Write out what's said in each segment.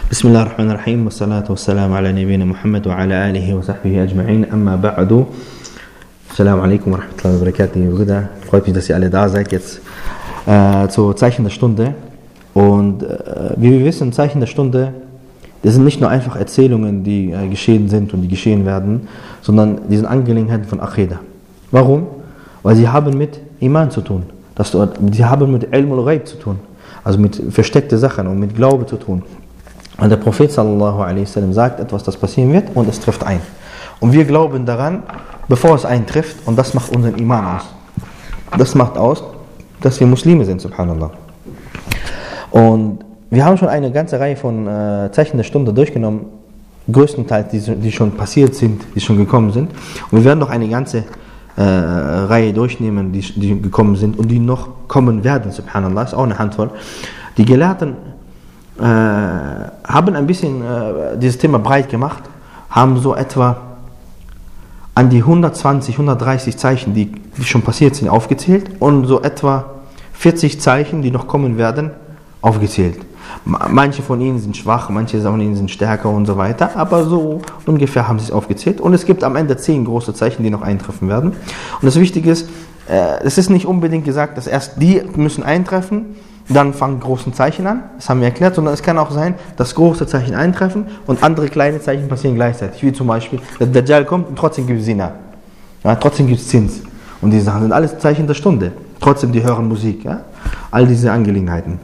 بسم الله الرحمن الرحيم والصلاة والسلام على نبينا محمد وعلى آله وصحبه أجمعين أما بعد. Assalamu alaikum wa rahmatullahi wa barakatuh, liebe Brüder. Freut mich, dass ihr alle da seid jetzt zu Zeichen der Stunde. Und wie wir wissen, Zeichen der Stunde, das sind nicht nur einfach Erzählungen, die geschehen sind und die geschehen werden, sondern die sind Angelegenheiten von Aqidah. Warum? Weil sie haben mit Iman zu tun. Sie haben mit Ilm al-Ghaib zu tun. Also mit versteckten Sachen und mit Glaube zu tun. Und der Prophet sallallahu alaihi wasallam sagt etwas, das passieren wird und es trifft ein. Und wir glauben daran, bevor es eintrifft, und das macht unseren Iman aus. Das macht aus, dass wir Muslime sind, subhanallah. Und wir haben schon eine ganze Reihe von Zeichen der Stunde durchgenommen, größtenteils die schon passiert sind, die schon gekommen sind. Und wir werden noch eine ganze Reihe durchnehmen, die gekommen sind und die noch kommen werden, subhanallah, ist auch eine Handvoll. Die Gelehrten haben ein bisschen dieses Thema breit gemacht, haben so etwa an die 120, 130 Zeichen, die schon passiert sind, aufgezählt und so etwa 40 Zeichen, die noch kommen werden, aufgezählt. Manche von ihnen sind schwach, manche von ihnen sind stärker und so weiter, aber so ungefähr haben sie es aufgezählt. Und es gibt am Ende 10 große Zeichen, die noch eintreffen werden. Und das Wichtige ist, es ist nicht unbedingt gesagt, dass erst die müssen eintreffen, dann fangen große Zeichen an, das haben wir erklärt, sondern es kann auch sein, dass große Zeichen eintreffen und andere kleine Zeichen passieren gleichzeitig. Wie zum Beispiel, der Dajjal kommt und trotzdem gibt es Zina. Ja, trotzdem gibt es Zins. Und diese Sachen sind alles Zeichen der Stunde. Trotzdem, die hören Musik. Ja? All diese Angelegenheiten.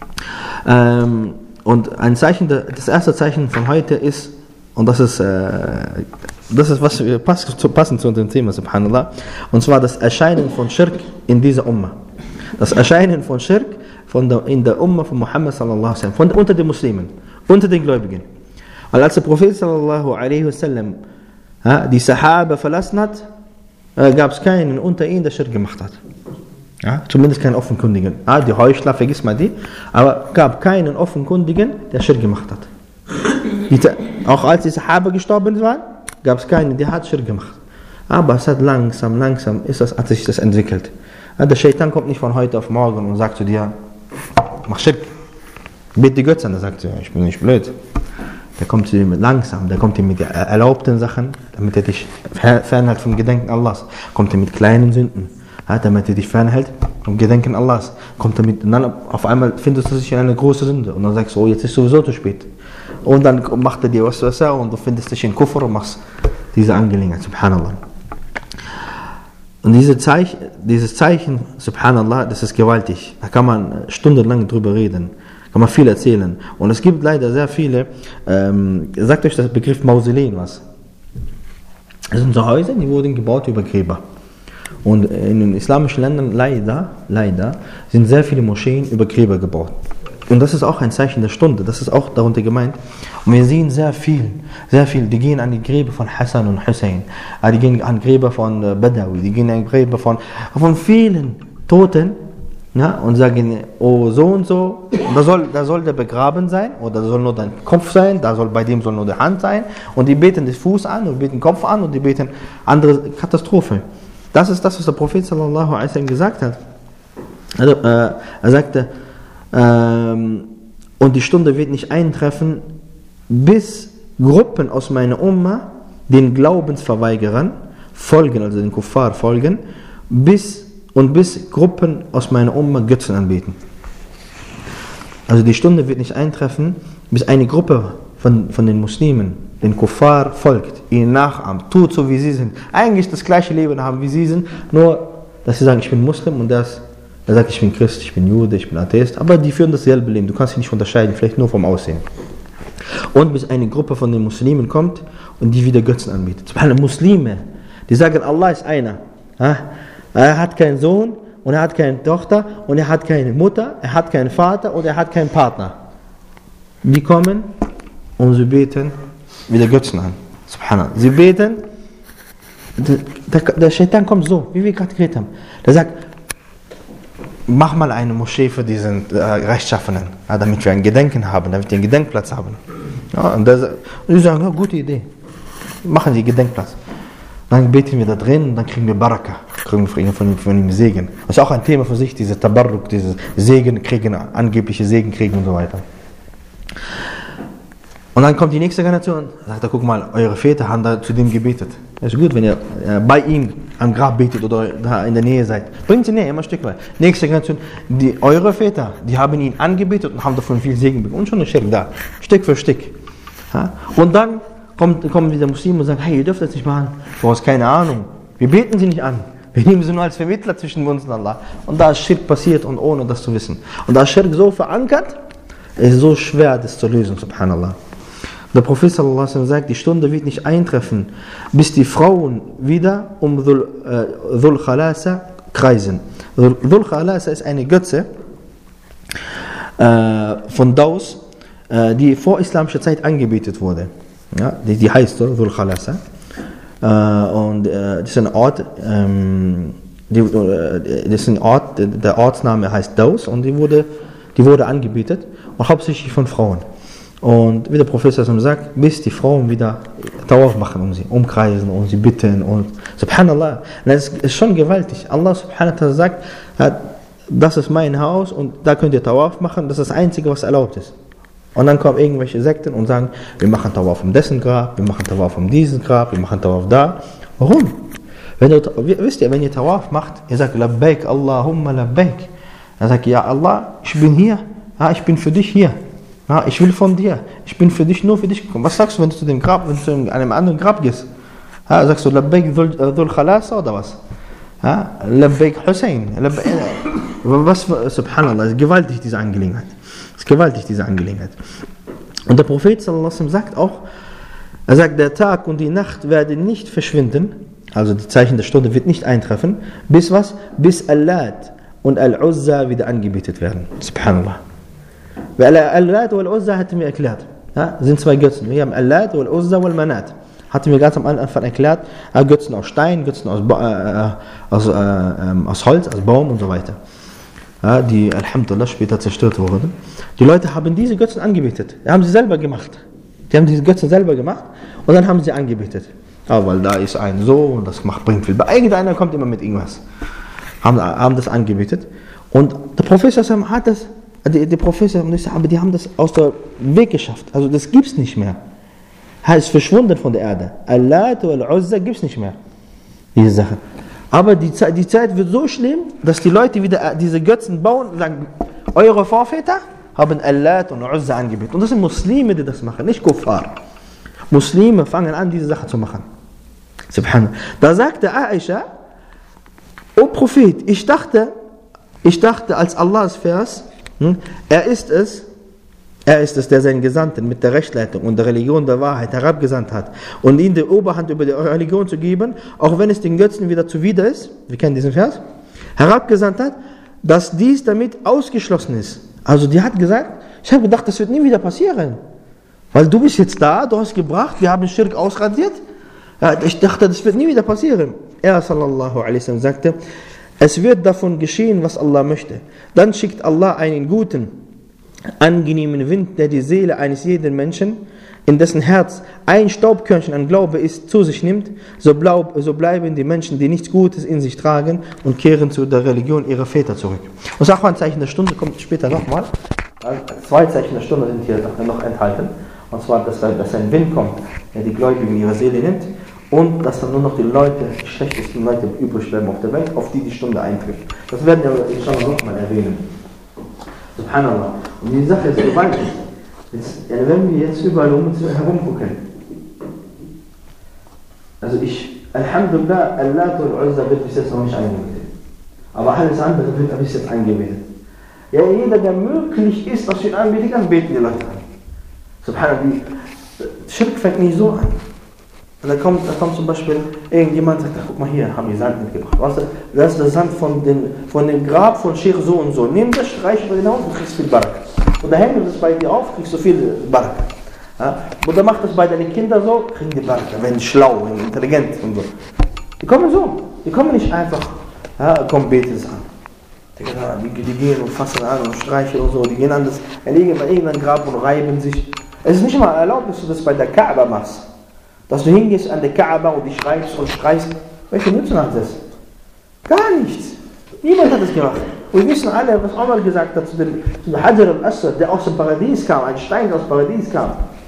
Und ein Zeichen, das erste Zeichen von heute ist, und das ist was passend zu unserem Thema, subhanallah, und zwar das Erscheinen von Schirk in dieser Ummah. Das Erscheinen von Schirk in der Ummah von Muhammad sallallahu alaihi wasallam, unter den Muslimen, unter den Gläubigen. Weil als der Prophet sallallahu alaihi wasallam die Sahaba verlassen hat, gab es keinen unter ihnen, der Schirk gemacht hat. Ja, zumindest keinen Offenkundigen. Die Heuchler, vergiss mal die. Aber gab keinen Offenkundigen, der Schirk gemacht hat. Auch als die Sahaba gestorben waren, gab es keinen, der hat Schirk gemacht. Aber es hat langsam hat sich das entwickelt. Der Shaitan kommt nicht von heute auf morgen und sagt zu dir, mach Schirk. Bitte die Götze an, der sagt, ich bin nicht blöd. Der kommt zu dir langsam, der kommt dir mit erlaubten Sachen, damit er dich fernhält vom Gedenken Allahs. Kommt er mit kleinen Sünden, damit er dich fernhält vom Gedenken Allahs. Kommt er und dann auf einmal findest du dich in eine große Sünde und dann sagst du, jetzt ist sowieso zu spät. Und dann macht er dir was und du findest dich in Kufr und machst diese Angelegenheit, subhanallah. Und dieses Zeichen, subhanallah, das ist gewaltig. Da kann man stundenlang drüber reden, kann man viel erzählen. Und es gibt leider sehr viele, sagt euch der Begriff Mausoleen was. Das sind so Häuser, die wurden gebaut über Gräber. Und in den islamischen Ländern leider sind sehr viele Moscheen über Gräber gebaut. Und das ist auch ein Zeichen der Stunde, das ist auch darunter gemeint. Und wir sehen sehr viel, die gehen an die Gräber von Hassan und Hussein, die gehen an Gräber von Badawi, die gehen an Gräber von vielen Toten, ja, und sagen, oh so und so, da soll der begraben sein, oder da soll nur dein Kopf sein, bei dem soll nur die Hand sein, und die beten den Fuß an, und beten den Kopf an, und die beten andere Katastrophe. Das ist das, was der Prophet sallallahu alaihi wasallam gesagt hat. Also, er sagte, und die Stunde wird nicht eintreffen, bis Gruppen aus meiner Umma den Glaubensverweigerern folgen, also den Kuffar folgen, bis Gruppen aus meiner Umma Götzen anbeten. Also die Stunde wird nicht eintreffen, bis eine Gruppe von den Muslimen den Kuffar folgt, ihnen nachahmt, tut so wie sie sind, eigentlich das gleiche Leben haben wie sie sind, nur dass sie sagen, ich bin Muslim und er sagt, ich bin Christ, ich bin Jude, ich bin Atheist, aber die führen dasselbe Leben, du kannst sie nicht unterscheiden, vielleicht nur vom Aussehen. Und bis eine Gruppe von den Muslimen kommt und die wieder Götzen anbietet. Muslime, die sagen, Allah ist einer. Er hat keinen Sohn und er hat keine Tochter und er hat keine Mutter, er hat keinen Vater und er hat keinen Partner. Die kommen und sie beten wieder Götzen an. Subhanallah. Sie beten, der Shaitan kommt so, wie wir gerade geredet haben. Der sagt, mach mal eine Moschee für diesen Rechtschaffenen, damit wir ein Gedenken haben, damit wir einen Gedenkplatz haben. Ja, und die sagen, ja, gute Idee. Machen Sie Gedenkplatz. Dann beten wir da drin und dann kriegen wir Baraka, kriegen wir von ihm Segen. Das ist auch ein Thema für sich, diese Tabarruk, diese Segen kriegen, angebliche Segen kriegen und so weiter. Und dann kommt die nächste Generation, sagt er, guck mal, eure Väter haben da zu dem gebetet. Es ist gut, wenn ihr bei ihm am Grab betet oder da in der Nähe seid. Bringt sie näher, immer ein Stück weit. Nächste Generation, eure Väter, die haben ihn angebetet und haben davon viel Segen bekommen. Und schon ein Schirk da, Stück für Stück. Ja? Und dann kommen wieder Muslime und sagen, hey, ihr dürft das nicht machen. Du hast keine Ahnung. Wir beten sie nicht an. Wir nehmen sie nur als Vermittler zwischen uns und Allah. Und da ist Schirk passiert und ohne das zu wissen. Und da ist Schirk so verankert, es ist so schwer, das zu lösen, subhanallah. Der Prophet sallallahu alaihi wasallam sagt, die Stunde wird nicht eintreffen, bis die Frauen wieder um Dhul Khalasa kreisen. Dhul Khalasa ist eine Götze von Daus, die vor islamischer Zeit angebetet wurde. Ja, die heißt so, Dhul Khalasa. Und das ist ein Ort, der Ortsname heißt Daus und die wurde angebetet und hauptsächlich von Frauen. Und wie der Professor sagt, bis die Frauen wieder Tawaf machen umkreisen und sie bitten und subhanallah, das ist schon gewaltig. Allah subhanahu wa ta'ala sagt, das ist mein Haus und da könnt ihr Tawaf machen, das ist das Einzige, was erlaubt ist. Und dann kommen irgendwelche Sekten und sagen, wir machen Tawaf um dessen Grab, wir machen Tawaf um dieses Grab, wir machen Tawaf da. Warum? Wisst ihr, wenn ihr Tawaf macht, ihr sagt, Labbaik, Allahumma Labbaik. Dann sagt ihr, ja Allah, ich bin hier, ja, ich bin für dich hier. Ja, ich will von dir, ich bin für dich, nur für dich gekommen. Was sagst du, wenn du zu dem Grab, wenn du zu einem anderen Grab gehst? Ja, sagst du Labbaik Dhul Khalasa oder was? Ja, Labbaik Hussein. Was, subhanallah, ist gewaltig diese Angelegenheit. Ist gewaltig diese Angelegenheit. Und der Prophet sallallahu alaihi wasallam sagt auch, er sagt, der Tag und die Nacht werden nicht verschwinden, also die Zeichen der Stunde wird nicht eintreffen, bis was? Bis Allat und Al-Uzza wieder angebetet werden. Subhanallah. Weil Al-Lat und Al-Uzza hatten wir erklärt. Ja, sind zwei Götzen. Wir haben Al-Lat und Al-Uzza und Al-Manat. Hatten wir ganz am Anfang erklärt. Götzen aus Stein, Götzen aus Holz, aus Baum und so weiter. Ja, die Alhamdulillah später zerstört wurden. Die Leute haben diese Götzen angebetet. Die haben sie selber gemacht. Die haben diese Götzen selber gemacht und dann haben sie angebetet. Ja, weil da ist ein so und das bringt viel. Bei irgendeiner kommt immer mit irgendwas. Haben das angebetet. Und der Professor hat das. Die Professor, aber die haben das aus dem Weg geschafft. Also das gibt es nicht mehr. Es ist verschwunden von der Erde. Allat und Al-Uzza gibt es nicht mehr. Diese Sache. Aber die Zeit wird so schlimm, dass die Leute wieder diese Götzen bauen und sagen, eure Vorväter haben Allat und Al-Uzza angebetet. Und das sind Muslime, die das machen, nicht Kuffar. Muslime fangen an, diese Sache zu machen. Subhanallah. Da sagte Aisha, O Prophet, ich dachte, als Allahs Vers, er ist es, der seinen Gesandten mit der Rechtsleitung und der Religion der Wahrheit herabgesandt hat und ihnen die Oberhand über die Religion zu geben, auch wenn es den Götzen wieder zuwider ist, wir kennen diesen Vers, herabgesandt hat, dass dies damit ausgeschlossen ist. Also die hat gesagt, ich habe gedacht, das wird nie wieder passieren, weil du bist jetzt da, du hast gebracht, wir haben Schirk ausradiert, ja, ich dachte, das wird nie wieder passieren. Er sallallahu alaihi wasallam sagte, es wird davon geschehen, was Allah möchte. Dann schickt Allah einen guten, angenehmen Wind, der die Seele eines jeden Menschen, in dessen Herz ein Staubkörnchen an Glaube ist, zu sich nimmt, so bleiben die Menschen, die nichts Gutes in sich tragen und kehren zu der Religion ihrer Väter zurück. Und das Zeichen der Stunde kommt später nochmal. Zwei Zeichen der Stunde sind hier noch enthalten. Und zwar, dass ein Wind kommt, der die Gläubigen in ihre Seele nimmt. Und dass dann nur noch die schlechtesten Leute übrig bleiben auf der Welt, auf die Stunde eintrifft. Das werden wir inshallah nochmal erwähnen. Subhanallah. Und die Sache ist gewaltig. Wenn wir jetzt überall herumgucken, also Alhamdulillah, Allat und Al-Uzza wird bis jetzt noch nicht eingebetet. Aber alles andere wird bis jetzt eingebetet. Ja, jeder, der möglich ist, dass wir ihn anbeten kann, beten die Leute an. Subhanallah, Schirk fängt nicht so an. Und da kommt zum Beispiel irgendjemand und sagt, guck mal hier, haben die Sand mitgebracht. Weißt du, das ist der Sand von dem Grab von Sheikh so und so. Nimm das, streich über den Haus und kriegst viel Barak. Und da hängen wir das bei dir auf, kriegst du viel Barak. Ja? Oder mach das bei deinen Kindern so, kriegen die Barak. Wenn schlau, wenn intelligent und so. Die kommen so. Die kommen nicht einfach, komm, bete es an. Die gehen und fassen an und streichen und so. Die gehen an das, liegen bei irgendeinem Grab und reiben sich. Es ist nicht mal erlaubt, dass du das bei der Kaaba machst. Dass du hingehst an der Kaaba und dich schreibst und streichst. Welche Nutzen hat das? Gar nichts. Niemand hat das gemacht. Und wir wissen alle, was Omar gesagt hat zu dem Hajar al-Aswad, der aus dem Paradies kam, ein Stein aus dem Paradies kam.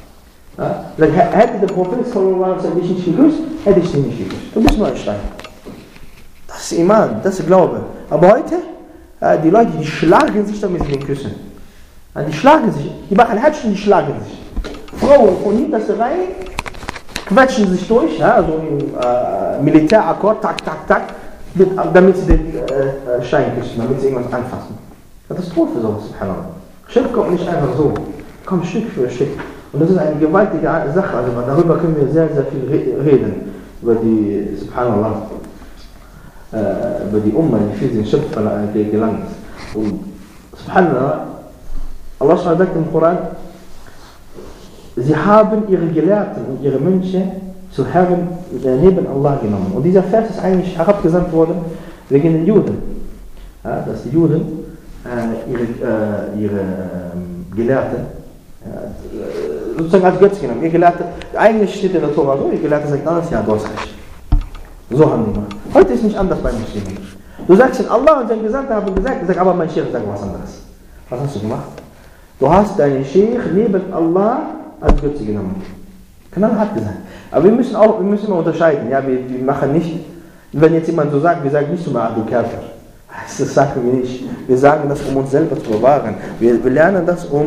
Ja? Hätte der Prophet dich nicht geküsst, hätte ich dich nicht geküsst. Du bist nur ein Stein. Das ist Iman, das ist Glaube. Aber heute, die Leute, die schlagen sich damit in den Küssen. Die schlagen sich, die machen Hajj und die schlagen sich. Frauen von hinterster Reihe quetschen sich durch, ja, so im Militärakkord, tak, tak, tak, damit sie den Stein küssen, damit sie irgendwas anfassen. Katastrophe sowas, subhanallah. Schirk kommt nicht einfach so, kommt Stück für Stück. Und das ist eine gewaltige Sache, also darüber können wir sehr, sehr viel reden, über die, subhanallah, über die Umma, die viel den Schirk gelangt ist. Und subhanallah, Allah sagt im Koran, sie haben ihre Gelehrten und ihre Mönche zu Herren neben Allah genommen. Und dieser Vers ist eigentlich herabgesandt worden wegen den Juden. Ja, dass die Juden ihre Gelehrten sozusagen als Götze genommen. Ihr Gelehrte, eigentlich steht in der Tora so, ihr Gelehrte sagt alles, ja, du hast recht. So haben die gemacht. Heute ist nicht anders bei Muslimen. Du sagst, Allah und sein Gesandter haben gesagt, sag aber mein Sheikh sagt was anderes. Was hast du gemacht? Du hast deinen Sheikh neben Allah als Götze genommen. Kanal hat gesagt. Aber wir müssen immer unterscheiden. Ja, wir machen nicht, wenn jetzt jemand so sagt, wir sagen nicht so mal, du Käfer. Das sagen wir nicht. Wir sagen das, um uns selber zu bewahren. Wir lernen das, um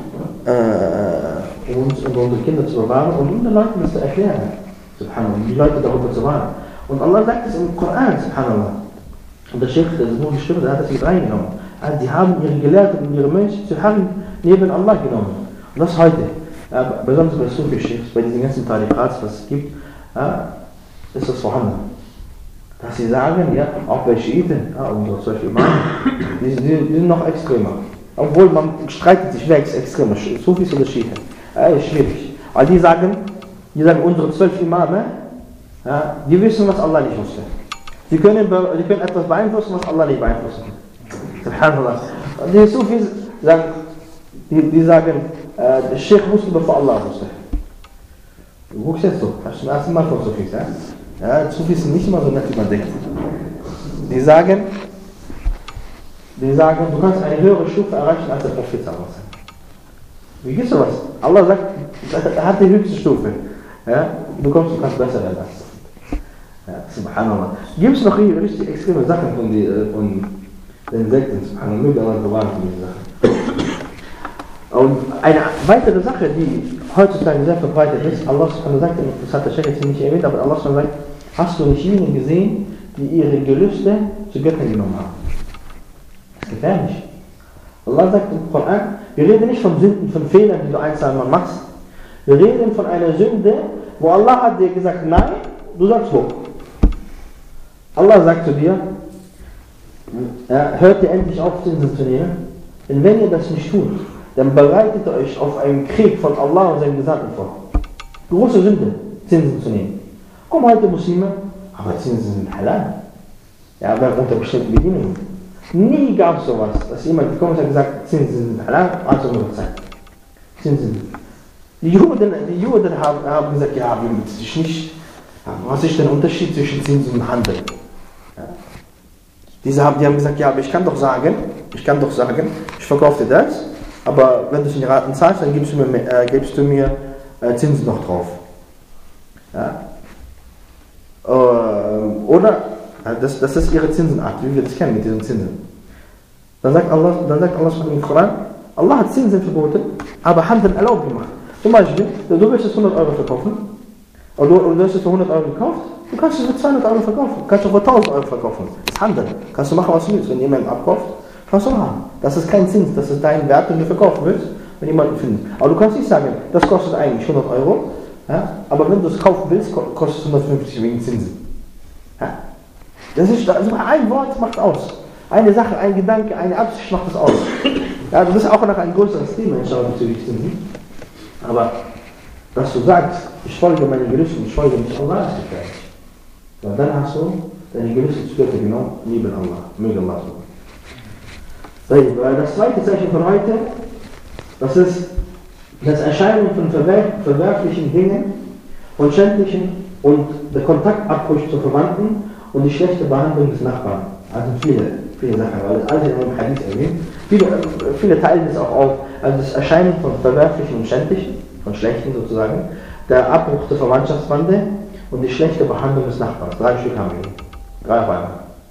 uns und unsere Kinder zu bewahren und unseren Leuten das zu erklären. Subhanallah. Die Leute darüber zu warnen. Und Allah sagt es im Koran, subhanallah. Und der Sheikh, das ist nur gestimmt, der hat das mit reingenommen. Also die haben ihre Gelehrten und ihre Mönche zu Herren neben Allah genommen. Und das heute. Ja, besonders bei Sufi-Sheikhs, bei diesen ganzen Tariqats, was es gibt, ja, ist das vorhanden. Dass sie sagen, ja, auch bei Schiiten, ja, unsere 12 Imame, die sind noch extremer. Obwohl man streitet sich, wer ist extremer, Sufis oder Schiiten. Ist schwierig. Aber die sagen unsere 12 Imame, ja, die wissen, was Allah nicht wusste. Die können etwas beeinflussen, was Allah nicht beeinflussen kann. Subhanallah. Die Sufis sagen, die sagen, der Sheikh wusste, bevor Allah wusste. Du guckst jetzt so, hast du zum ersten Mal von Sufis, ja? Ja, Sufis sind nicht immer so nett, wie man denkt. Die sagen, du kannst eine höhere Stufe erreichen als der Prophet. Wie gibt's sowas? Allah sagt, er hat die höchste Stufe. Ja? Du kannst besser werden als das. Ja, subhanallah. Gibt es noch richtig extreme Sachen von den Sekten, subhanallah, möge Allah bewahren von diesen Sachen. Und eine weitere Sache, die heutzutage sehr verbreitet ist, Allah sagt, das hat der Sheikh jetzt nicht erwähnt, aber Allah sagt, hast du nicht jene gesehen, die ihre Gelüste zu Göttern genommen haben? Das ist gefährlich. Allah sagt im Koran, wir reden nicht von Sünden, von Fehlern, die du einmal machst. Wir reden von einer Sünde, wo Allah hat dir gesagt, nein, du sagst wo. Allah sagt zu dir, hört ihr endlich auf, Zinsen zu nehmen? Denn wenn ihr das nicht tut, dann bereitet ihr euch auf einen Krieg von Allah und seinem Gesandten vor. Große Sünde, Zinsen zu nehmen. Kommen heute Muslime, aber Zinsen sind halal. Ja, aber unter bestimmten Bedingungen. Nie gab es sowas, dass jemand gekommen ist und gesagt, Zinsen sind halal, also nur Zeit. Zinsen. Die Juden haben gesagt, ja, was ist denn der Unterschied zwischen Zinsen und Handel? Ja. Die haben gesagt, ja, aber ich kann doch sagen, ich verkaufe dir das, aber wenn du es in Raten zahlst, dann gibst du mir Zinsen noch drauf. Ja. Oder, das ist ihre Zinsenart, wie wir das kennen mit diesen Zinsen. Dann sagt Allah im Koran, Allah hat Zinsen verboten, aber Handel erlaubt gemacht. Zum Beispiel, du willst es 100 Euro verkaufen, oder du hast es für 100 Euro gekauft, du kannst es für 200 Euro verkaufen, kannst du für 1000 Euro verkaufen. Das ist Handel. Kannst du machen, was du willst. Wenn jemand abkauft, kannst du machen. Das ist kein Zins, das ist dein Wert, den du verkaufen willst, wenn jemand ihn findet. Aber du kannst nicht sagen, das kostet eigentlich 100 Euro, ja, aber wenn du es kaufen willst, kostet es 150 wegen Zinsen. Ja? Das ist ein Wort macht aus. Eine Sache, ein Gedanke, eine Absicht macht das aus. Ja, das ist auch noch ein größeres Thema, bezüglich Zinsen. Aber, dass du sagst, ich folge meinen Gelüsten, ich folge nicht Allah, ist gefährlich. Weil dann hast du deine Gelüste zu Götter genommen, neben Allah. Möge Allah so. Das zweite Zeichen von heute, das ist das Erscheinen von verwerflichen Dingen und schändlichen und der Kontaktabbruch zu Verwandten und die schlechte Behandlung des Nachbarn. Also viele Sachen, weil das alles in einem Hadith erwähnt. Viele teilen es auch auf, also das Erscheinen von verwerflichen und schändlichen von Schlechten sozusagen, der Abbruch der Verwandtschaftsbande und die schlechte Behandlung des Nachbarn. 3 Stück haben wir. 3 auf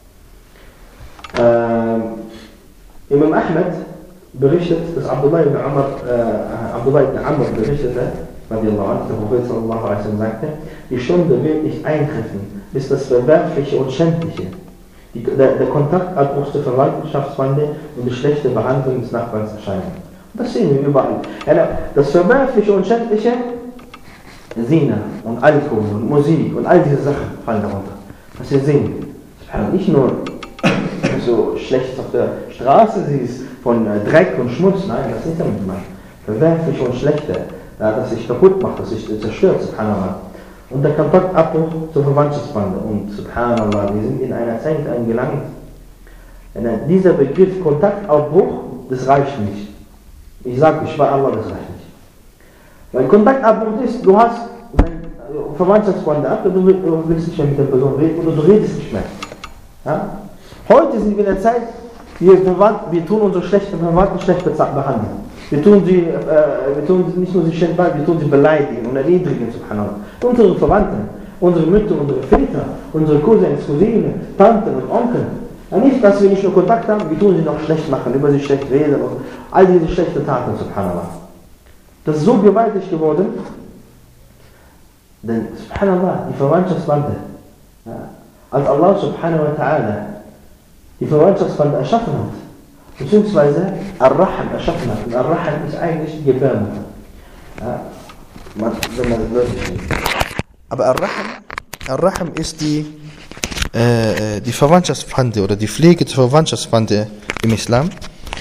einmal. Imam Ahmed berichtet, dass Abdullah ibn Amr berichtete, der Prophet sallallahu alaihi wasallam sagte, die Stunde wird nicht eintreffen, bis das Verwerfliche und Schändliche, der Kontaktabbruch der Verwandtschaftsbande und die schlechte Behandlung des Nachbarns erscheinen. Und das sehen wir überall. Das Verwerfliche und Schändliche, Zina und Alkohol und Musik und all diese Sachen fallen darunter. Was wir sehen, nicht nur so schlecht auf der Straße siehst, von Dreck und Schmutz, nein, das ist nicht damit gemeint. Verwerfliche und Schlechte, das sich kaputt macht, das sich zerstört, subhanallah. Und der Kontaktabbruch zur Verwandtschaftsbande. Und subhanallah, wir sind in einer Zeit angelangt. Dieser Begriff Kontaktabbruch, das reicht nicht. Ich sage, ich bei Allah, das reicht nicht. Weil Kontaktabbruch ist, du hast deine Verwandtschaftsbande ab, du willst nicht mehr mit der Person reden oder du redest nicht mehr. Ja? Heute sind wir in der Zeit, wir tun unsere schlechten Verwandten schlecht behandeln. Wir tun nicht nur sie schlecht behandeln, wir tun sie beleidigen und erniedrigen, subhanallah. Unsere Verwandten, unsere Mütter, unsere Väter, unsere Cousins, Cousinen, Tanten und Onkel. Ja, nicht, dass wir nicht nur Kontakt haben, wir tun sie noch schlecht machen, über sie schlecht reden und all diese schlechten Taten, subhanallah. Das ist so gewaltig geworden, denn, subhanallah, die Verwandtschaftsbande, ja, als Allah subhanahu wa ta'ala die Verwandtschaftsbande erschaffen hat, beziehungsweise Ar-Rahim erschaffen hat. Und Ar-Rahim ist eigentlich die Gebärmutter. Ja, wenn man das wirklich nicht. Aber Ar-Rahim ist die Verwandtschaftsbande oder die Pflege der Verwandtschaftsbande im Islam,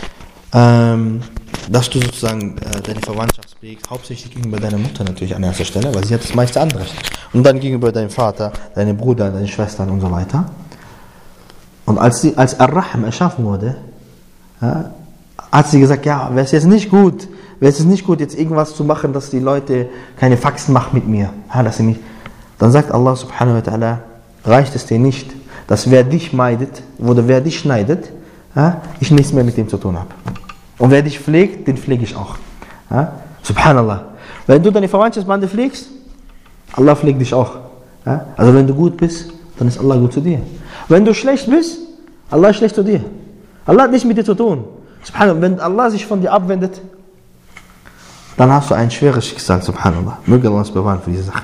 dass du sozusagen deine Verwandtschaft pflegst, hauptsächlich gegenüber deiner Mutter natürlich an erster Stelle, weil sie hat das meiste Anrecht. Und dann gegenüber deinem Vater, deinem Bruder, deinen Schwestern und so weiter. Und als Ar-Rahim erschaffen wurde, ja, hat sie gesagt, ja, wäre es jetzt nicht gut, jetzt irgendwas zu machen, dass die Leute keine Faxen machen mit mir. Ja, dass sie nicht. Dann sagt Allah subhanahu wa ta'ala, reicht es dir nicht, dass wer dich meidet oder wer dich schneidet, ja, ich nichts mehr mit dem zu tun habe. Und wer dich pflegt, den pflege ich auch. Ja, subhanallah. Wenn du deine Verwandtschaftsbande pflegst, Allah pflegt dich auch. Ja, also wenn du gut bist, dann ist Allah gut zu dir. Wenn du schlecht bist, Allah ist schlecht zu dir. Allah hat nichts mit dir zu tun. Subhanallah, wenn Allah sich von dir abwendet, dann hast du ein schweres Schicksal, subhanallah. Möge Allah uns bewahren für diese Sache.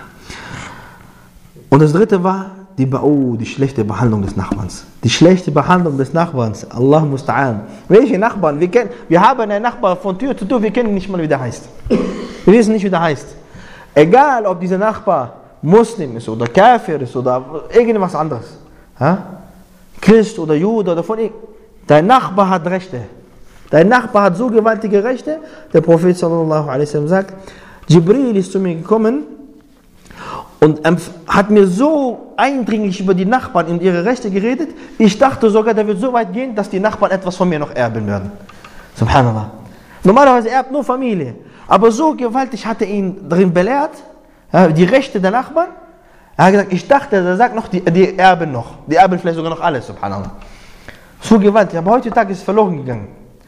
Und das dritte war die schlechte Behandlung des Nachbarns. Die schlechte Behandlung des Nachbarns. Allah musta'an. Welche Nachbarn? Wir haben einen Nachbar von Tür zu Tür, wir kennen nicht mal, wie der heißt. Wir wissen nicht, wie der heißt. Egal, ob dieser Nachbar Muslim ist oder Kafir ist oder irgendwas anderes. Ja? Christ oder Jude oder von ihm. Dein Nachbar hat Rechte. Dein Nachbar hat so gewaltige Rechte. Der Prophet sallallahu alaihi wasallam sagt, Jibril ist zu mir gekommen und hat mir so eindringlich über die Nachbarn und ihre Rechte geredet, ich dachte sogar, der wird so weit gehen, dass die Nachbarn etwas von mir noch erben werden. Subhanallah. Normalerweise erbt nur Familie. Aber so gewaltig hat er ihn darin belehrt, ja, die Rechte der Nachbarn. Er hat gesagt, ich dachte, er sagt noch, die erben noch. Die erben vielleicht sogar noch alles, subhanallah. So gewaltig. Aber heutzutage ist es verloren gegangen.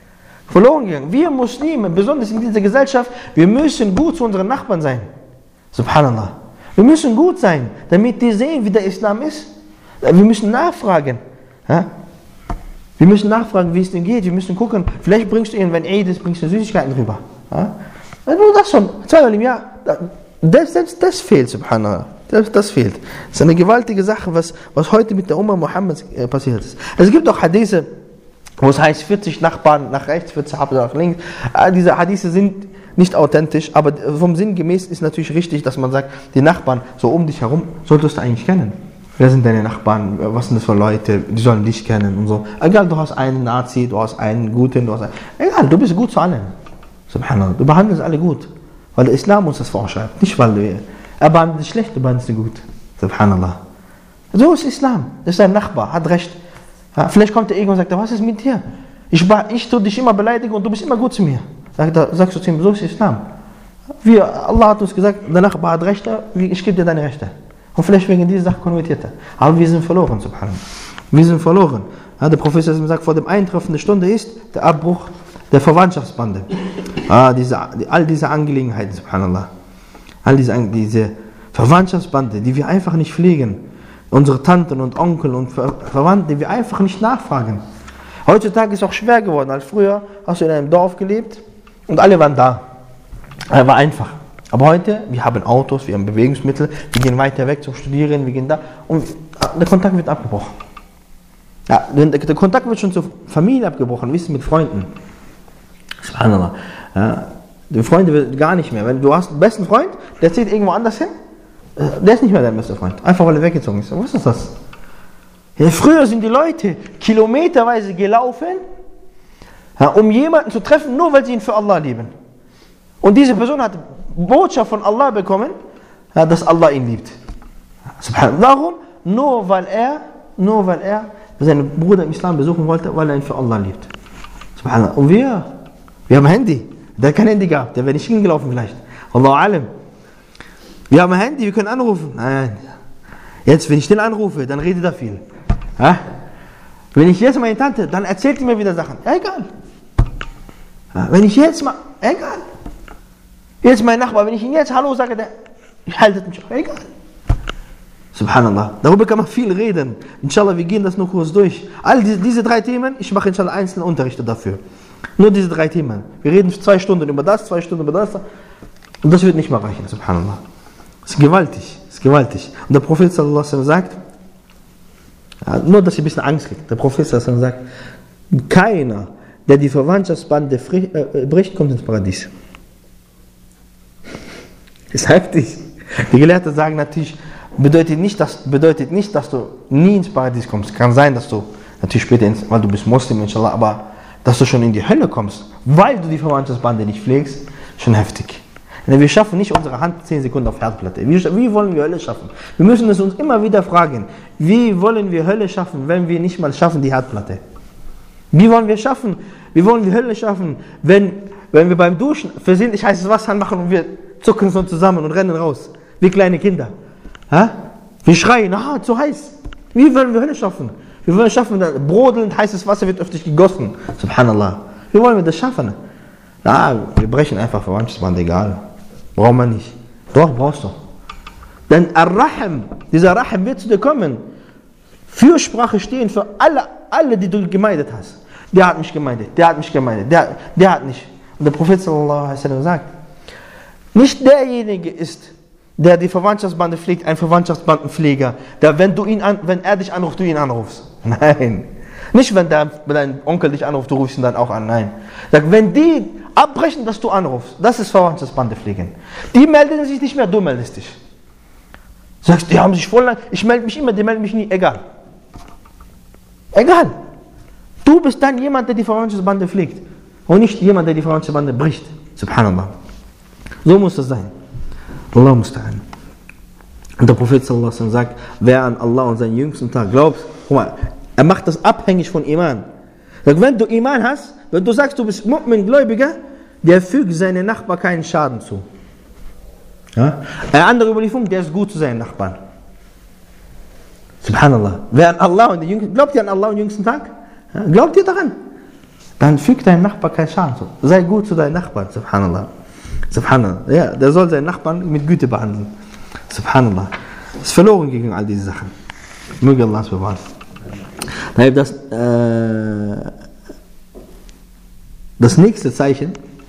Wir Muslime, besonders in dieser Gesellschaft, wir müssen gut zu unseren Nachbarn sein. Subhanallah. Wir müssen gut sein, damit die sehen, wie der Islam ist. Wir müssen nachfragen. Ja? Wir müssen nachfragen, wie es denen geht. Wir müssen gucken, vielleicht bringst du ihnen, wenn Eid ist, bringst du Süßigkeiten rüber. Ja? Nur das schon, zweimal im Jahr. Selbst das fehlt, subhanallah. Das fehlt. Das ist eine gewaltige Sache, was heute mit der Umma Mohammeds passiert ist. Es gibt auch Hadithe, wo es heißt, 40 Nachbarn nach rechts, 40 nach links. Diese Hadithe sind nicht authentisch, aber vom Sinn gemäß ist natürlich richtig, dass man sagt, die Nachbarn so um dich herum solltest du eigentlich kennen. Wer sind deine Nachbarn? Was sind das für Leute? Die sollen dich kennen und so. Egal, du hast einen Nazi, du hast einen Guten, egal, du bist gut zu allen. Subhanallah, du behandelst alle gut. Weil der Islam uns das vorschreibt. Nicht, weil er behandelt dich schlecht, du behandelst ihn gut. Subhanallah. So ist Islam. Das ist dein Nachbar, hat recht. Ja, vielleicht kommt er irgendwann und sagt, was ist mit dir? Ich tue dich immer beleidigen und du bist immer gut zu mir. Sagst du zu ihm, so ist Islam. Allah hat uns gesagt, der Nachbar hat Rechte, ich gebe dir deine Rechte. Und vielleicht wegen dieser Sache konvertiert er. Aber wir sind verloren, subhanallah. Wir sind verloren. Ja, der Prophet sagt, vor dem Eintreffen der Stunde ist der Abbruch der Verwandtschaftsbande. All diese Angelegenheiten, subhanallah. All diese Verwandtschaftsbande, die wir einfach nicht pflegen. Unsere Tanten und Onkel und Verwandte, die wir einfach nicht nachfragen. Heutzutage ist es auch schwer geworden, als früher hast du in einem Dorf gelebt und alle waren da. War einfach. Aber heute, wir haben Autos, wir haben Bewegungsmittel, wir gehen weiter weg zum Studieren, wir gehen da und der Kontakt wird abgebrochen. Ja, der Kontakt wird schon zur Familie abgebrochen, wie ist es mit Freunden? Subhanallah. Ja, die Freunde wird gar nicht mehr. Wenn du hast einen besten Freund, der zieht irgendwo anders hin, der ist nicht mehr dein bester Freund. Einfach weil er weggezogen ist. Was ist das? Ja, früher sind die Leute kilometerweise gelaufen, ja, um jemanden zu treffen, nur weil sie ihn für Allah lieben. Und diese Person hat Botschaft von Allah bekommen, ja, dass Allah ihn liebt. Subhanallah. Warum? Nur weil er seinen Bruder im Islam besuchen wollte, weil er ihn für Allah liebt. Subhanallah. Und wir haben ein Handy. Der hat kein Handy gehabt, der wäre nicht hingelaufen vielleicht. Allahu alam. Wir haben ein Handy, wir können anrufen. Nein. Jetzt, wenn ich den anrufe, dann redet er viel. Ja? Wenn ich jetzt meine Tante, dann erzählt die mir wieder Sachen. Ja, egal. Ja, wenn ich jetzt mal, egal. Jetzt mein Nachbar, wenn ich ihm jetzt Hallo sage, der haltet mich auch. Egal. Subhanallah. Darüber kann man viel reden. Inshallah, wir gehen das nur kurz durch. All diese 3 Themen, ich mache inshallah einzelne Unterrichte dafür. Nur diese 3 Themen. Wir reden 2 Stunden über das, 2 Stunden über das. Und das wird nicht mal reichen, subhanallah. Das ist gewaltig, das ist gewaltig. Und der Prophet sallallahu alaihi wasallam sagt, ja, nur dass ihr ein bisschen Angst kriegt, der Prophet sallallahu alaihi wasallam sagt, keiner, der die Verwandtschaftsbande bricht, kommt ins Paradies. Das ist heftig. Die Gelehrten sagen natürlich, bedeutet nicht, dass du nie ins Paradies kommst. Kann sein, dass du natürlich später, weil du bist Muslim, inshallah, aber dass du schon in die Hölle kommst, weil du die Verwandtschaftsbande nicht pflegst, schon heftig. Wir schaffen nicht unsere Hand 10 Sekunden auf Herdplatte. Wie wollen wir Hölle schaffen? Wir müssen es uns immer wieder fragen, wie wollen wir Hölle schaffen, wenn wir nicht mal schaffen die Herdplatte? Wie wollen wir Hölle schaffen, wenn wir beim Duschen versehentlich heißes Wasser anmachen und wir zucken so zusammen und rennen raus, wie kleine Kinder. Ha? Wir schreien, zu heiß. Wie wollen wir Hölle schaffen? Wir wollen schaffen, brodelnd heißes Wasser wird auf dich gegossen. Subhanallah. Wie wollen wir das schaffen? Wir brechen einfach Verwandtschaftsband, egal. Braucht man nicht. Doch, brauchst du. Denn Ar-Rahim, dieser Rahim wird zu dir kommen. Fürsprache stehen für alle, die du gemeidet hast. Der hat mich gemeidet, der hat mich gemeidet, der hat nicht. Und der Prophet sallallahu alaihi wasallam sagt, nicht derjenige ist, der die Verwandtschaftsbande pflegt, ein Verwandtschaftsbandenpfleger, der, wenn er dich anruft, du ihn anrufst. Nein. Nicht, wenn dein Onkel dich anruft, du rufst ihn dann auch an. Nein. Sag, wenn die abbrechen, dass du anrufst, das ist Verwandtschaftsbande pflegen. Die melden sich nicht mehr, du meldest dich. Sagst, die haben sich voll lang, ich melde mich immer, die melden mich nie, egal. Egal. Du bist dann jemand, der die Verwandtschaftsbande pflegt. Und nicht jemand, der die Verwandtschaftsbande bricht. Subhanallah. So muss das sein. Allah musta'an. Und der Prophet sallallahu alaihi wasallam sagt, wer an Allah und seinen jüngsten Tag glaubt, guck mal, er macht das abhängig von Iman. Wenn du Iman hast, wenn du sagst, du bist Mu'min, Gläubiger, der fügt seinen Nachbarn keinen Schaden zu. Ja? Eine andere Überlieferung, der ist gut zu seinen Nachbarn. Subhanallah. Wer an Allah und den jüngsten, glaubt ihr an Allah und den jüngsten Tag? Ja? Glaubt ihr daran? Dann fügt dein Nachbar keinen Schaden zu. Sei gut zu deinen Nachbarn, subhanallah. Subhanallah. Ja, der soll seinen Nachbarn mit Güte behandeln. Subhanallah. Ist verloren gegen all diese Sachen. Möge Allah es bewahren. Das nächste Zeichen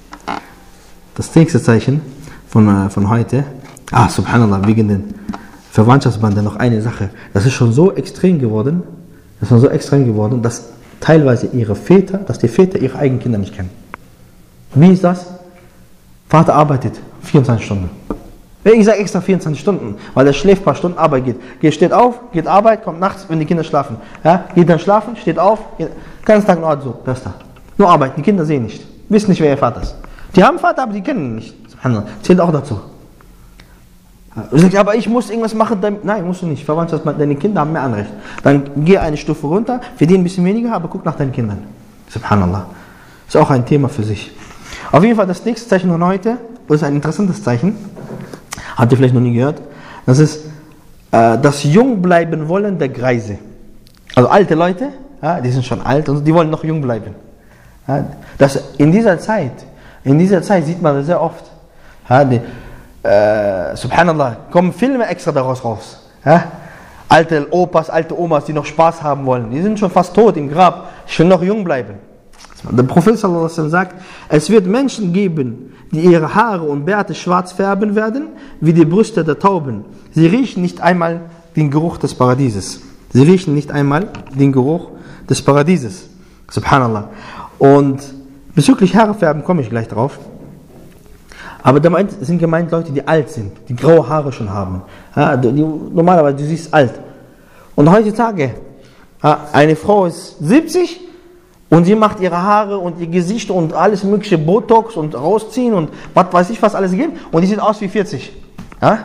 von heute, subhanallah, wegen den Verwandtschaftsbanden noch eine Sache. Das ist schon so extrem geworden, dass teilweise dass die Väter ihre eigenen Kinder nicht kennen. Wie ist das? Vater arbeitet 24 Stunden. Ich sage extra 24 Stunden, weil er schläft ein paar Stunden, Arbeit geht. Steht auf, geht Arbeit, kommt nachts, wenn die Kinder schlafen. Ja, geht dann schlafen, steht auf, ganz Tag nur so, bester. Nur Arbeit, die Kinder sehen nicht, wissen nicht, wer ihr Vater ist. Die haben Vater, aber die kennen ihn nicht. Zählt auch dazu. Du sagst, aber ich muss irgendwas machen, nein, musst du nicht. Verwandtschaft, deine Kinder haben mehr Anrecht. Dann geh eine Stufe runter, verdiene ein bisschen weniger, aber guck nach deinen Kindern. Subhanallah. Ist auch ein Thema für sich. Auf jeden Fall das nächste Zeichen von heute, das ist ein interessantes Zeichen, habt ihr vielleicht noch nie gehört, das ist das Jungbleiben wollen der Greise. Also alte Leute, ja, die sind schon alt und die wollen noch jung bleiben. Ja, in dieser Zeit sieht man das sehr oft. Ja, subhanallah, kommen Filme extra daraus raus. Ja? Alte Opas, alte Omas, die noch Spaß haben wollen, die sind schon fast tot im Grab, ich will noch jung bleiben. Der Prophet sallallahu alaihi wasallam sagt, es wird Menschen geben, die ihre Haare und Bärte schwarz färben werden, wie die Brüste der Tauben. Sie riechen nicht einmal den Geruch des Paradieses. Sie riechen nicht einmal den Geruch des Paradieses. Subhanallah. Und bezüglich Haare färben komme ich gleich drauf. Aber damit sind gemeint Leute, die alt sind, die graue Haare schon haben. Ja, normalerweise, du siehst alt. Und heutzutage, eine Frau ist 70 und sie macht ihre Haare und ihr Gesicht und alles mögliche Botox und rausziehen und was weiß ich, was alles gibt. Und die sieht aus wie 40. Ja?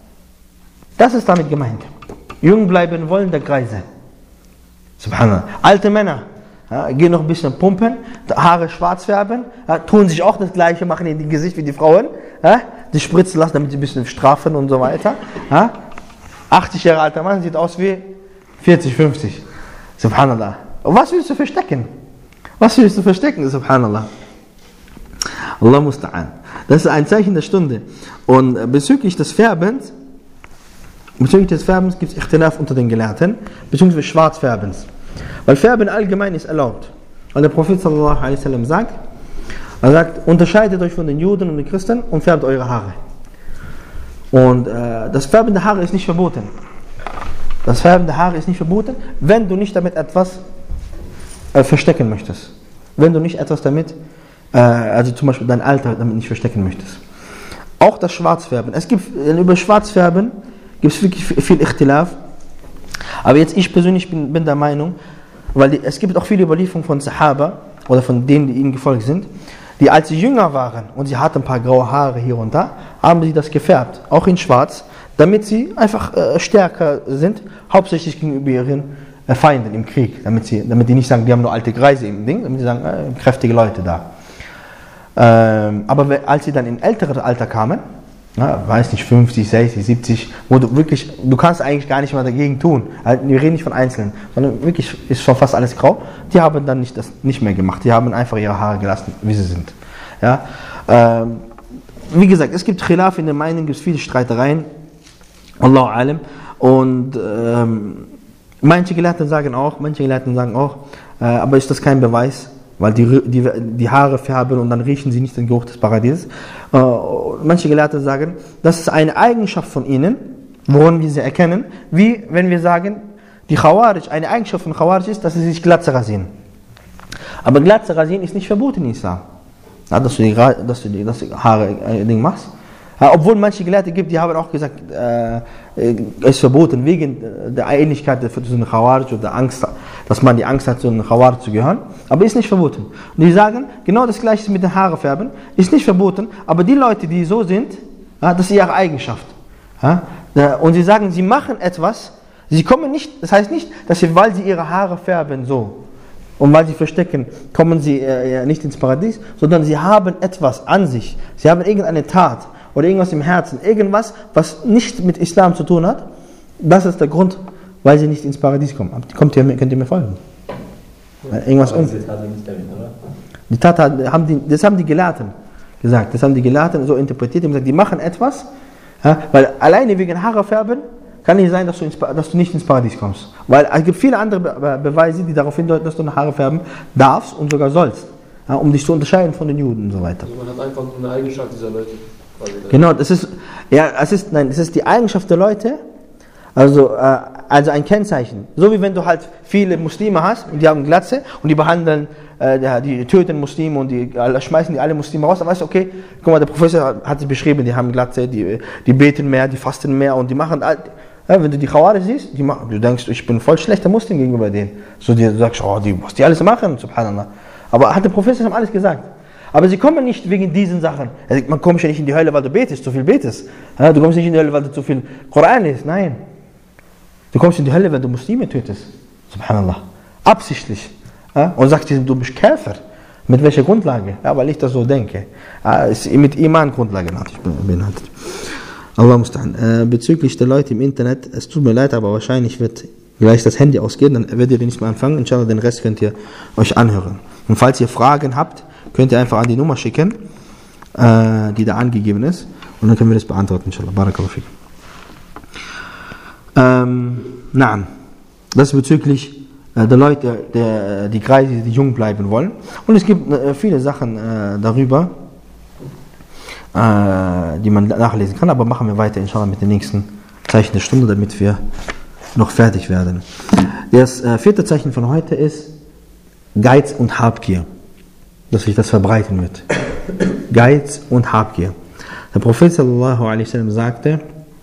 Das ist damit gemeint. Jung bleiben wollen der Greise. Subhanallah. Alte Männer. Gehen noch ein bisschen pumpen, Haare schwarz färben, tun sich auch das Gleiche, machen in die Gesicht wie die Frauen, die spritzen lassen, damit sie ein bisschen strafen und so weiter. 80 Jahre alter Mann sieht aus wie 40, 50. Subhanallah. Und was willst du verstecken? Was willst du verstecken, Subhanallah? Allah musta'an. Das ist ein Zeichen der Stunde. Und bezüglich des Färbens gibt es Ikhtilaf unter den Gelehrten, beziehungsweise Schwarzfärbens. Weil Färben allgemein ist erlaubt. Weil der Prophet sallallahu alaihi wasallam sagt, unterscheidet euch von den Juden und den Christen und färbt eure Haare. Und das Färben der Haare ist nicht verboten. Das Färben der Haare ist nicht verboten, wenn du nicht damit etwas verstecken möchtest. Wenn du nicht etwas damit, also zum Beispiel dein Alter damit nicht verstecken möchtest. Auch das Schwarzfärben. Über Schwarzfärben gibt es wirklich viel Ikhtilaf. Aber jetzt ich persönlich bin der Meinung, weil es gibt auch viele Überlieferungen von Sahaba oder von denen, die ihnen gefolgt sind, die als sie jünger waren und sie hatten ein paar graue Haare hier und da, haben sie das gefärbt, auch in schwarz, damit sie einfach stärker sind, hauptsächlich gegenüber ihren Feinden im Krieg, damit die nicht sagen, die haben nur alte Greise im Ding, damit sie sagen, kräftige Leute da. Aber als sie dann in älteres Alter kamen, weiß nicht, 50, 60, 70, wo du kannst eigentlich gar nicht mehr dagegen tun. Wir reden nicht von Einzelnen, sondern wirklich ist schon fast alles grau. Die haben dann das nicht mehr gemacht. Die haben einfach ihre Haare gelassen, wie sie sind. Ja? Wie gesagt, es gibt Khilaf in den Meinungen, es gibt viele Streitereien. Allahu alam. Und manche Gelehrten sagen auch, aber ist das kein Beweis? Weil die Haare färben und dann riechen sie nicht den Geruch des Paradieses. Manche Gelehrte sagen, das ist eine Eigenschaft von ihnen, woran wir sie erkennen, wie wenn wir sagen, die Khawarij, eine Eigenschaft von Khawarij ist, dass sie sich Glatze rasieren. Aber Glatze rasieren ist nicht verboten in Islam. Dass du die Haare Ding machst. Obwohl manche Gelehrte gibt, die haben auch gesagt, es ist verboten, wegen der Ähnlichkeit zu einem Khawarij oder Angst, dass man die Angst hat, zu einem Khawarij zu gehören, aber ist nicht verboten. Und die sagen, genau das Gleiche mit den Haare färben, ist nicht verboten, aber die Leute, die so sind, das ist ihre Eigenschaft. Und sie sagen, sie machen etwas, sie kommen nicht, das heißt nicht, dass sie, weil sie ihre Haare färben, so, und weil sie verstecken, kommen sie nicht ins Paradies, sondern sie haben etwas an sich, sie haben irgendeine Tat, oder irgendwas im Herzen, irgendwas, was nicht mit Islam zu tun hat, das ist der Grund, weil sie nicht ins Paradies kommen. Könnt ihr mir folgen? Irgendwas aber diese Tat nicht damit, oder? Die Tat das haben die Gelehrten gesagt, das haben die Gelehrten so interpretiert, die haben gesagt, die machen etwas, weil alleine wegen Haare färben kann nicht sein, dass du nicht ins Paradies kommst. Weil es gibt viele andere Beweise, die darauf hindeuten, dass du Haare färben darfst und sogar sollst, um dich zu unterscheiden von den Juden und so weiter. Also man hat einfach eine Eigenschaft dieser Leute. Genau, es ist die Eigenschaft der Leute, also ein Kennzeichen. So wie wenn du halt viele Muslime hast und die haben Glatze und die behandeln, die töten Muslime und die schmeißen alle Muslime raus, dann weißt du, okay, guck mal, der Professor hat sie beschrieben, die haben Glatze, die beten mehr, die fasten mehr und die machen, wenn du die Khawarij siehst, du denkst, ich bin voll schlechter Muslim gegenüber denen. So, du sagst, was die alles machen, subhanallah. Aber hat der Professor alles gesagt. Aber sie kommen nicht wegen diesen Sachen. Man kommt ja nicht in die Hölle, weil du betest, zu viel betest. Du kommst nicht in die Hölle, weil du zu viel Koran liest. Nein. Du kommst in die Hölle, wenn du Muslime tötest. Subhanallah. Absichtlich. Und sagst, du bist Käfer. Mit welcher Grundlage? Weil ich das so denke. Ist mit Iman-Grundlage natürlich beinhaltet. Allah musta'an. Bezüglich der Leute im Internet, es tut mir leid, aber wahrscheinlich wird gleich das Handy ausgehen, dann werdet ihr nicht mehr anfangen. Inshallah, den Rest könnt ihr euch anhören. Und falls ihr Fragen habt, könnt ihr einfach an die Nummer schicken. die da angegeben ist. Und dann können wir das beantworten, inshallah. Barakallahu fik. Naam. Das ist bezüglich der Leute, die Kreise, die jung bleiben wollen. Und es gibt viele Sachen darüber, die man nachlesen kann. Aber machen wir weiter, inshallah, mit den nächsten Zeichen der Stunde, damit wir noch fertig werden. Das vierte Zeichen von heute ist Geiz und Habgier. Dass sich das verbreiten wird. Geiz und Habgier. Der Prophet sallallahu alaihi wasallam sagte,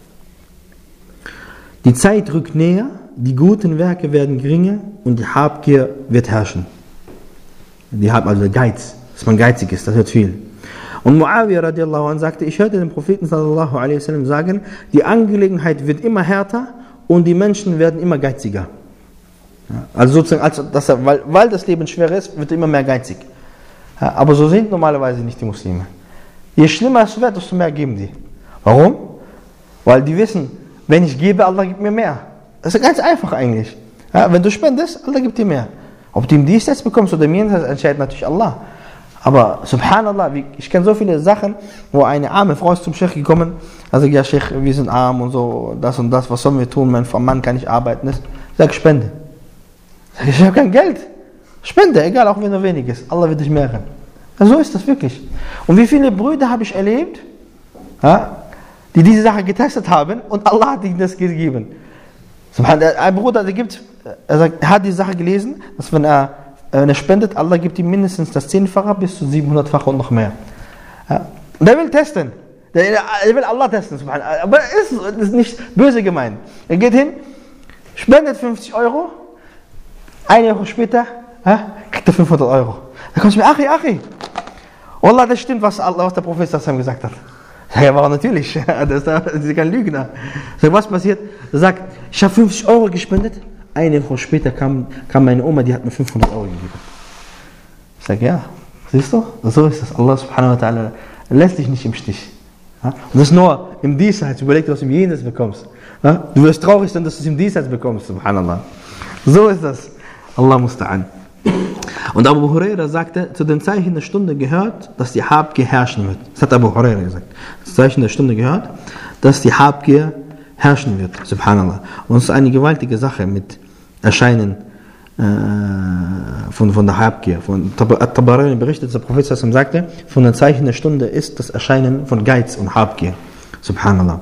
die Zeit rückt näher, die guten Werke werden geringer und die Habgier wird herrschen. Also der Geiz, dass man geizig ist, das wird viel. Und Muawiyah radiallahu anh sagte, ich hörte den Propheten sallallahu alaihi wasallam sagen, die Angelegenheit wird immer härter und die Menschen werden immer geiziger. Also sozusagen, weil das Leben schwer ist, wird immer mehr geizig. Aber so sind normalerweise nicht die Muslime. Je schlimmer es wird, desto mehr geben die. Warum? Weil die wissen, wenn ich gebe, Allah gibt mir mehr. Das ist ganz einfach eigentlich. Wenn du spendest, Allah gibt dir mehr. Ob du ihm dies jetzt bekommst oder mir, das entscheidet natürlich Allah. Aber subhanallah, ich kenne so viele Sachen, wo eine arme Frau ist zum Sheikh gekommen, also ja Sheikh, wir sind arm und so, das und das, was sollen wir tun, mein Mann kann nicht arbeiten. Ich sage, spende. Ich habe kein Geld. Spende, egal, auch wenn nur wenig ist. Allah wird dich mehren. So ist das wirklich. Und wie viele Brüder habe ich erlebt, die diese Sache getestet haben und Allah hat ihnen das gegeben. Ein Bruder, er hat die Sache gelesen, dass wenn er spendet, Allah gibt ihm mindestens das 10-fache bis zu 700-fache und noch mehr. Der will testen. Er will Allah testen. Aber es ist nicht böse gemeint. Er geht hin, spendet 50 Euro, 1 Woche später kriegt er 500 Euro. Da kommt mir, Achi. Wallah, das stimmt, was der Prophet gesagt hat. Ja, aber natürlich, das ist kein Lügner. Was passiert? Er sagt, ich habe 50 Euro gespendet, 1 Woche später kam meine Oma, die hat mir 500 Euro gegeben. Ich sage, ja, siehst du? So ist das. Allah subhanahu wa ta'ala lässt dich nicht im Stich. Und das ist nur im Diesseits, überleg dir, was du im Jenseits bekommst. Du wirst traurig sein, dass du es im Diesseits bekommst, subhanallah. So ist das. Allah musta'an. Und Abu Huraira sagte, zu den Zeichen der Stunde gehört, dass die Habgier herrschen wird. Das hat Abu Huraira gesagt. Das Zeichen der Stunde gehört, dass die Habgier herrschen wird. Subhanallah. Und es ist eine gewaltige Sache mit Erscheinen von der Habgier. Von Tabarani berichtet, der Prophet sagte, von den Zeichen der Stunde ist das Erscheinen von Geiz und Habgier. Subhanallah.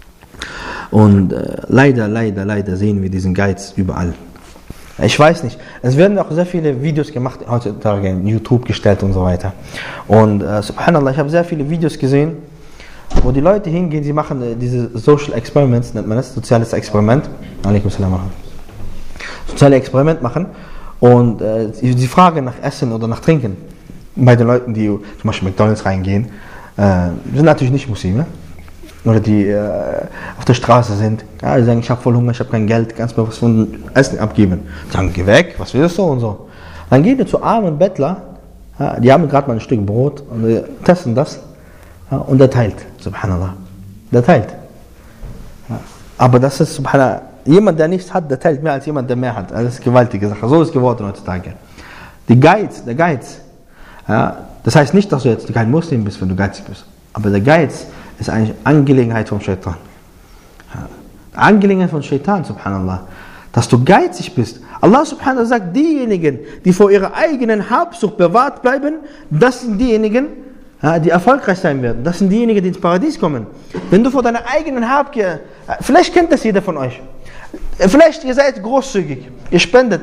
Und leider sehen wir diesen Geiz überall. Ich weiß nicht, es werden auch sehr viele Videos gemacht, heutzutage in YouTube gestellt und so weiter. Und subhanallah, ich habe sehr viele Videos gesehen, wo die Leute hingehen, sie machen diese Social Experiments, nennt man das, soziales Experiment. Alaikum salam. Soziale Experiment machen und sie fragen nach Essen oder nach Trinken. Bei den Leuten, die zum Beispiel McDonalds reingehen, sind natürlich nicht Muslime. Oder die auf der Straße sind, ja, die sagen, ich habe voll Hunger, ich habe kein Geld, kannst mir was von Essen abgeben. Die sagen, geh weg, was willst du und so. Dann gehen die zu armen Bettler, ja, die haben gerade mal ein Stück Brot und testen das, ja, und der teilt, subhanallah. Der teilt. Ja. Aber das ist, subhanallah, jemand, der nichts hat, der teilt mehr als jemand, der mehr hat. Das ist eine gewaltige Sache. So ist es geworden heutzutage. Der Geiz, ja, das heißt nicht, dass du jetzt kein Muslim bist, wenn du geizig bist. Aber der Geiz ist eine Angelegenheit vom Shaitan. Angelegenheit von Shaitan, subhanallah. Dass du geizig bist. Allah subhanahu sagt, diejenigen, die vor ihrer eigenen Habsucht bewahrt bleiben, das sind diejenigen, die erfolgreich sein werden. Das sind diejenigen, die ins Paradies kommen. Wenn du vor deiner eigenen Habgier, vielleicht kennt das jeder von euch. Vielleicht ihr seid großzügig. Ihr spendet,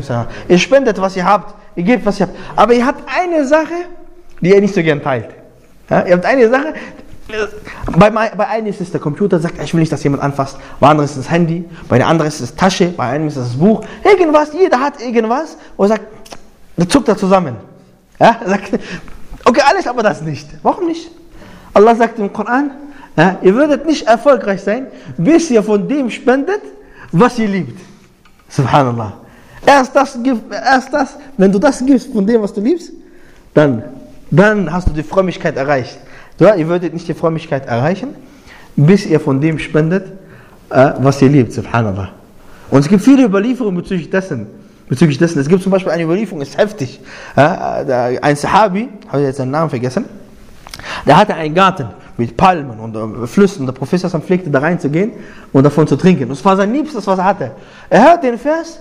was ihr habt. Ihr gebt, was ihr habt. Aber ihr habt eine Sache, die ihr nicht so gern teilt. Ihr habt eine Sache, bei einem ist es der Computer, sagt, ich will nicht, dass jemand anfasst. Bei anderen ist es das Handy, bei der anderen ist es Tasche, bei einem ist es das Buch. Irgendwas, jeder hat irgendwas, wo er sagt, da zuckt er zusammen. Ja, er sagt, okay, alles, aber das nicht. Warum nicht? Allah sagt im Koran, ihr würdet nicht erfolgreich sein, bis ihr von dem spendet, was ihr liebt. Subhanallah. Erst das, wenn du das gibst von dem, was du liebst, dann hast du die Frömmigkeit erreicht. Ja, ihr würdet nicht die Frömmigkeit erreichen, bis ihr von dem spendet, was ihr liebt, subhanallah. Und es gibt viele Überlieferungen bezüglich dessen. Es gibt zum Beispiel eine Überlieferung, ist heftig. Ein Sahabi, habe ich jetzt seinen Namen vergessen, Der hatte einen Garten mit Palmen und Flüssen. Der Prophet pflegte da reinzugehen und davon zu trinken. Und es war sein Liebstes, was er hatte. Er hört den Vers,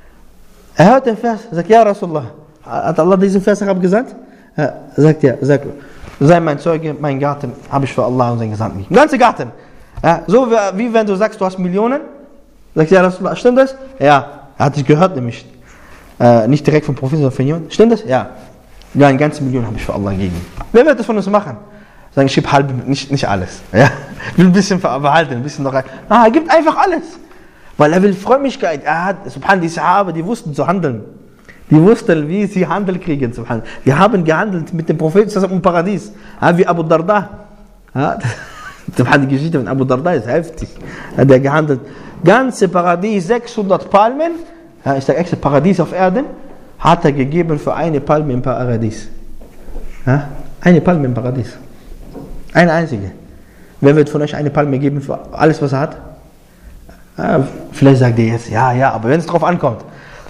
sagt, ja Rasulullah, hat Allah diesen Vers gesagt? Er sagt, ja, sei mein Zeuge, mein Garten habe ich für Allah und seinen Gesandten. Den ganzen Garten. Ja, so wie wenn du sagst, du hast Millionen. Sagt, ja Rasulullah, stimmt das? Ja, er hat dich gehört nämlich. Nicht direkt vom Prophet, sondern von jemandem. Stimmt das? Ja. Ja, eine ganze Million habe ich für Allah gegeben. Wer wird das von uns machen? Sagen, ich gebe halb, nicht alles. Ja? Ich will ein bisschen behalten, ein bisschen noch rein. Er gibt einfach alles. Weil er will Frömmigkeit. Die Sahabe, die wussten zu handeln. Die wussten, wie sie Handel kriegen. Die haben gehandelt mit dem Propheten im Paradies. Wie Abu Darda. Die Geschichte von Abu Darda ist heftig. Hat er gehandelt. Ganze Paradies, 600 Palmen. Ich sage extra Paradies auf Erden. Hat er gegeben für eine Palme im Paradies. Eine Palme im Paradies. Eine einzige. Wer wird von euch eine Palme geben für alles, was er hat? Vielleicht sagt ihr jetzt, ja, aber wenn es darauf ankommt.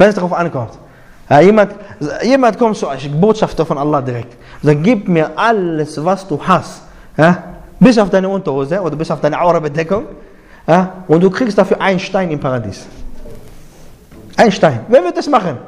Jemand kommt zu euch, Botschafter von Allah direkt. Sagt, gib mir alles, was du hast. Bis auf deine Unterhose oder bis auf deine Aura-Bedeckung. Und du kriegst dafür einen Stein im Paradies. Ein Stein. Wer wird das machen?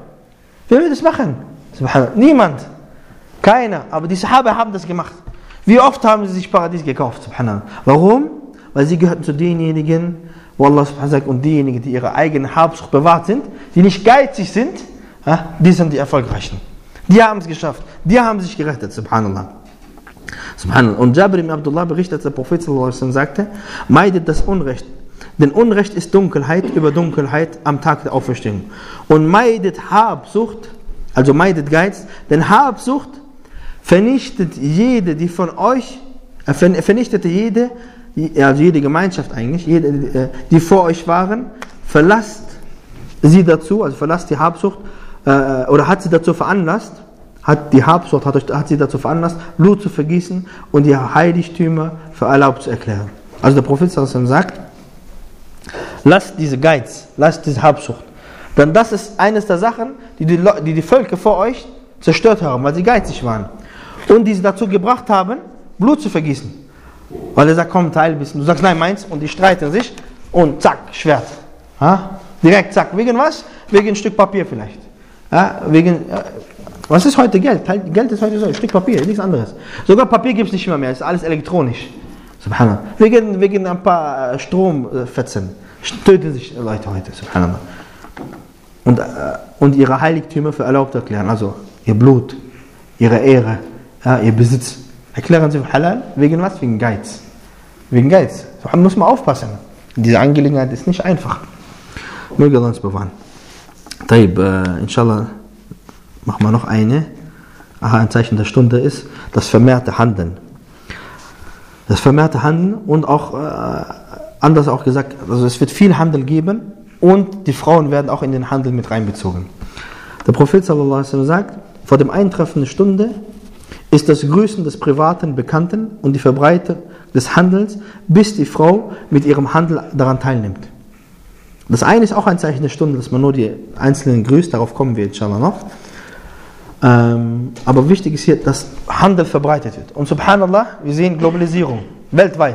Niemand. Keiner. Aber die Sahaba haben das gemacht. Wie oft haben sie sich Paradies gekauft? Subhanallah. Warum? Weil sie gehörten zu denjenigen, wo Allah subhanahu sagt, und diejenigen, die ihre eigene Habsucht bewahrt sind, die nicht geizig sind, die sind die Erfolgreichen. Die haben es geschafft. Die haben sich gerettet. Subhanallah. Und Jabir ibn Abdullah berichtet, der Prophet sallallahu alaihi wasallam sagte, meidet das Unrecht. Denn Unrecht ist Dunkelheit über Dunkelheit am Tag der Auferstehung. Und meidet Habsucht, also meidet Geiz, denn Habsucht vernichtet jede, die von euch, vernichtete jede, also jede Gemeinschaft eigentlich, die vor euch waren, verlasst sie dazu, also verlasst die Habsucht, oder hat sie dazu veranlasst, hat sie dazu veranlasst, Blut zu vergießen und die Heiligtümer für erlaubt zu erklären. Also der Prophet sagt, lasst diese Geiz, lasst diese Habsucht. Denn das ist eines der Sachen, die Völker vor euch zerstört haben, weil sie geizig waren. Und die sie dazu gebracht haben, Blut zu vergießen. Weil er sagt, komm, teil ein bisschen. Du sagst, nein, meins. Und die streiten sich. Und zack, Schwert. Direkt, zack. Wegen was? Wegen ein Stück Papier vielleicht. Was ist heute Geld? Geld ist heute so, ein Stück Papier, nichts anderes. Sogar Papier gibt es nicht mehr, ist alles elektronisch. Subhanallah. Wegen ein paar Stromfetzen töten sich Leute heute. Subhanallah. Und ihre Heiligtümer für erlaubt erklären. Also ihr Blut, ihre Ehre, ihr Besitz. Erklären sie für halal. Wegen was? Wegen Geiz. Da muss man aufpassen. Diese Angelegenheit ist nicht einfach. Möge Allah uns bewahren. Inshallah machen wir noch eine. Ein Zeichen der Stunde ist das vermehrte Handeln. Und auch anders auch gesagt, also es wird viel Handel geben und die Frauen werden auch in den Handel mit reinbezogen. Der Prophet sallallahu alaihi wasallam sagt, vor dem Eintreffen der Stunde ist das Grüßen des privaten Bekannten und die Verbreitung des Handels, bis die Frau mit ihrem Handel daran teilnimmt. Das eine ist auch ein Zeichen der Stunde, dass man nur die Einzelnen grüßt, darauf kommen wir inshallah noch. Aber wichtig ist hier, dass Handel verbreitet wird. Und subhanallah, wir sehen Globalisierung, weltweit.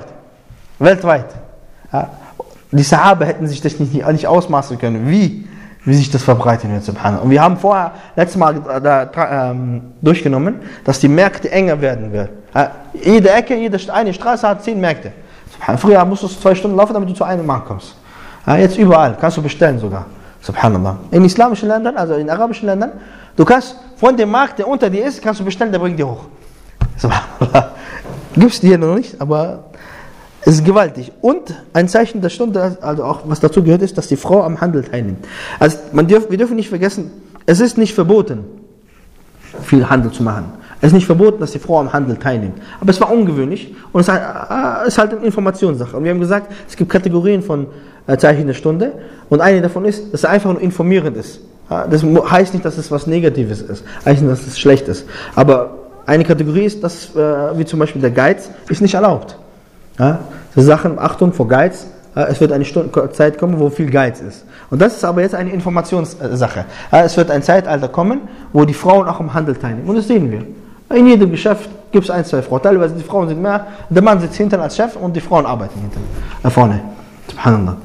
Ja. Die Sahaba hätten sich das nicht ausmaßen können, wie sich das verbreiten wird, subhanallah. Und wir haben letztes Mal durchgenommen, dass die Märkte enger werden werden. Jede Ecke, eine Straße hat 10 Märkte. Früher musstest du 2 Stunden laufen, damit du zu einem Markt kommst. Jetzt überall, kannst du bestellen sogar. Subhanallah. In islamischen Ländern, also in arabischen Ländern, du kannst von dem Markt, der unter dir ist, kannst du bestellen, der bringt dir hoch. Subhanallah. Gibt es hier noch nicht, aber es ist gewaltig. Und ein Zeichen der Stunde, also auch was dazu gehört, ist, dass die Frau am Handel teilnimmt. Also wir dürfen nicht vergessen, es ist nicht verboten, viel Handel zu machen. Es ist nicht verboten, dass die Frau am Handel teilnimmt. Aber es war ungewöhnlich und es ist halt eine Informationssache. Und wir haben gesagt, es gibt Kategorien von Zeichen der Stunde und eine davon ist, dass es einfach nur informierend ist. Das heißt nicht, dass es was Negatives ist, heißt nicht, dass es schlecht ist. Aber eine Kategorie ist, dass, wie zum Beispiel der Geiz, ist nicht erlaubt. Ja? Das Sachen, Achtung vor Geiz, es wird eine Zeit kommen, wo viel Geiz ist. Und das ist aber jetzt eine Informationssache. Es wird ein Zeitalter kommen, wo die Frauen auch am Handel teilnehmen. Und das sehen wir. In jedem Geschäft gibt es 1, 2 Frauen. Teilweise die Frauen sind mehr, der Mann sitzt hinten als Chef und die Frauen arbeiten hinten, vorne. Subhanallah.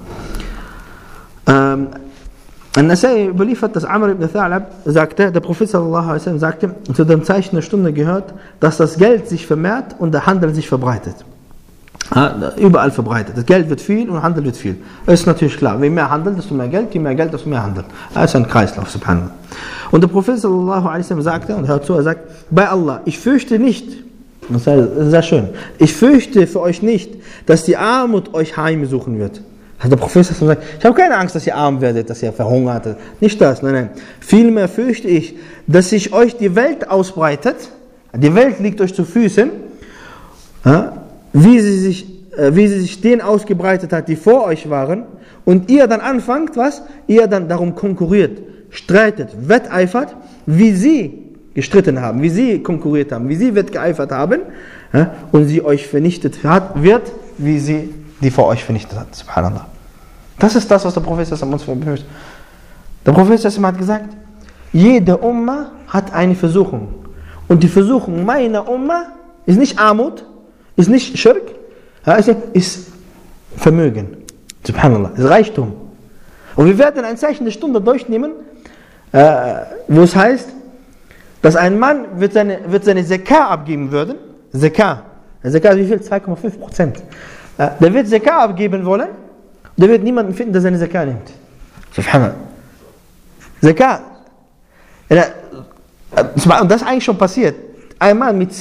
An-Nasai überliefert, dass Amr ibn Tha'lab sagte, der Prophet sallallahu alaihi wasallam sagte, zu dem Zeichen der Stunde gehört, dass das Geld sich vermehrt und der Handel sich verbreitet. Überall verbreitet. Das Geld wird viel und der Handel wird viel. Das ist natürlich klar. Je mehr Handel, desto mehr Geld, je mehr Geld, desto mehr Handel. Das ist ein Kreislauf, subhanallah. Und der Prophet sallallahu alaihi wasallam sagte, und hört zu, er sagt, bei Allah, ich fürchte nicht, das ist sehr schön, ich fürchte für euch nicht, dass die Armut euch heimsuchen wird. Der Prophet sagt, ich habe keine Angst, dass ihr arm werdet, dass ihr verhungert. Nicht das, nein. Vielmehr fürchte ich, dass sich euch die Welt ausbreitet. Die Welt liegt euch zu Füßen, wie sie sich denen ausgebreitet hat, die vor euch waren. Und ihr dann anfangt, was? Ihr dann darum konkurriert, streitet, wetteifert, wie sie gestritten haben, wie sie konkurriert haben, wie sie wettgeeifert haben. Und sie euch vernichtet wird, wie sie die vor euch vernichtet hat. Subhanallah. Das ist das, was der Prophet uns befürchtet. Der Prophet hat gesagt, jede Umma hat eine Versuchung. Und die Versuchung meiner Umma ist nicht Armut, ist nicht Schirk, ist Vermögen. Subhanallah, ist Reichtum. Und wir werden ein Zeichen der Stunde durchnehmen, wo es heißt, dass ein Mann wird seine Zakah abgeben würden. Zakah. Zakah ist wie viel? 2,5%. Der wird Zakah abgeben wollen, der wird niemanden finden, der seine Zakah nimmt. Subhanallah. Zakah. Und das ist eigentlich schon passiert. Ein Mann mit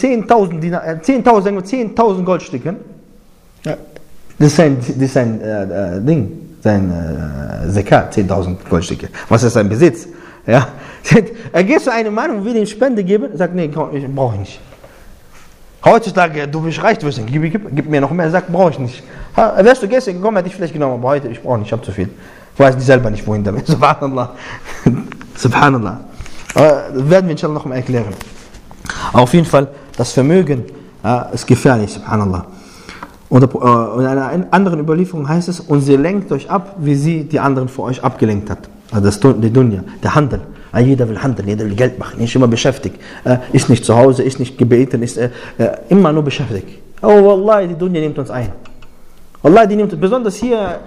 10.000 Goldstücken, das ist sein Ding, sein Zakah, 10.000 Goldstücke. Was ist sein Besitz? Ja. Er geht zu einem Mann und will ihm Spende geben, sagt, nee, brauche ich nicht. Heutzutage, du bist reich, du wirst gib mir noch mehr, sagt, brauche ich nicht. Wärst du gestern gekommen, hätte ich vielleicht genommen, aber heute, ich brauche nicht, ich habe zu viel. Ich weiß selber nicht, wohin damit. Subhanallah. Subhanallah. Das werden wir inshallah noch mal erklären. Auf jeden Fall, das Vermögen ist gefährlich, subhanallah. Und in einer anderen Überlieferung heißt es, und sie lenkt euch ab, wie sie die anderen vor euch abgelenkt hat. Also die Dunya, der Handel. Jeder will handeln, jeder will Geld machen, ist immer beschäftigt. Ist nicht zu Hause, ist nicht gebeten, ist immer nur beschäftigt. Oh Wallah, die Dunya nimmt uns ein. Wallah, die nimmt uns, besonders hier.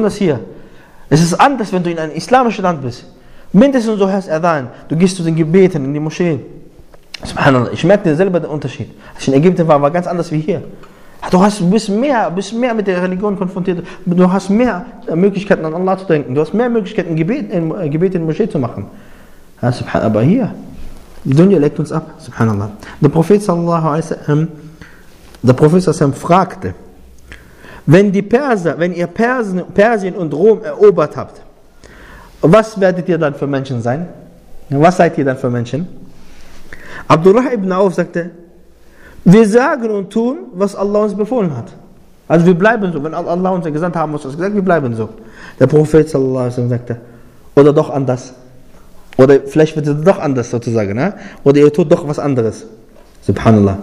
Es ist anders, wenn du in einem islamischen Land bist. Mindestens du hörst Adhan, du gehst zu den Gebeten in die Moscheen. Subhanallah, ich merke dir selber den Unterschied. Als ich in Ägypten war ganz anders wie hier. Du bist mehr mit der Religion konfrontiert. Du hast mehr Möglichkeiten an Allah zu denken. Du hast mehr Möglichkeiten, Gebet in der Moschee zu machen. Aber hier, die Dunya legt uns ab. Subhanallah. Der Prophet sallallahu alaihi wasallam fragte, wenn ihr Persien und Rom erobert habt, was werdet ihr dann für Menschen sein? Was seid ihr dann für Menschen? Abdullah ibn Auf sagte, wir sagen und tun, was Allah uns befohlen hat. Also wir bleiben so. Wenn Allah uns gesandt haben, muss gesagt, wir bleiben so. Der Prophet sallallahu alaihi wasallam sagte, oder doch anders. Oder vielleicht wird es doch anders sozusagen. Ne? Oder ihr tut doch was anderes. Subhanallah.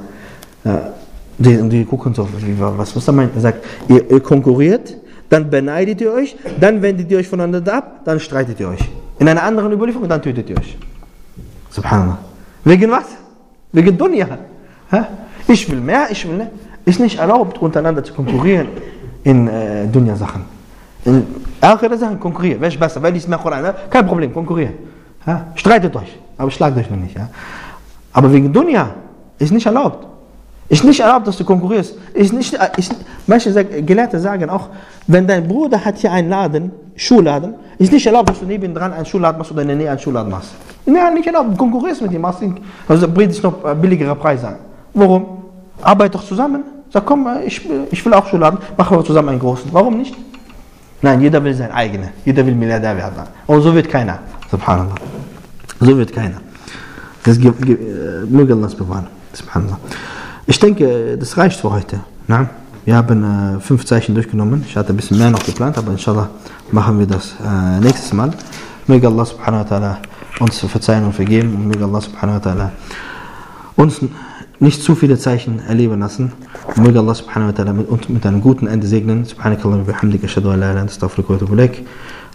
Die gucken so, was er meint. Er sagt, ihr konkurriert, dann beneidet ihr euch, dann wendet ihr euch voneinander ab, dann streitet ihr euch. In einer anderen Überlieferung, dann tötet ihr euch. Subhanallah. Wegen was? Wegen Dunya. Ich will mehr. Ist nicht erlaubt, untereinander zu konkurrieren in Dunya-Sachen. In andere Sachen konkurrieren. Wer ist besser? Wer liest mehr Koran? Kein Problem, konkurrieren. Streitet euch, aber schlagt euch noch nicht. Aber wegen Dunya ist nicht erlaubt. Ist nicht erlaubt, dass du konkurrierst. Manche Gelehrte sagen auch, wenn dein Bruder hat hier einen Laden, Schuhladen, ist nicht erlaubt, dass du nebendran einen Schuhladen machst oder in der Nähe einen Schuhladen machst. Nein, nicht erlaubt. Du konkurrierst mit ihm. Also bringt dich noch billigere Preise an. Warum? Arbeit doch zusammen. Sag, komm, ich will auch Schuhladen, machen wir zusammen einen großen. Warum nicht? Nein, jeder will sein eigenes. Jeder will Milliardär werden. Und so wird keiner. Subhanallah. So wird keiner. Möge Allah es bewahren. Subhanallah. Ich denke, das reicht für heute. Na? Wir haben 5 Zeichen durchgenommen. Ich hatte ein bisschen mehr noch geplant, aber inshallah machen wir das nächstes Mal. Möge Allah subhanahu wa ta'ala uns verzeihen und vergeben und möge Allah subhanahu wa ta'ala uns nicht zu viele Zeichen erleben lassen. Und möge Allah subhanahu wa ta'ala mit einem guten Ende segnen. Subhanakallah wa bihamdika ashhadu an la ilaha illa anta astaghfiruka wa atubu ilaik.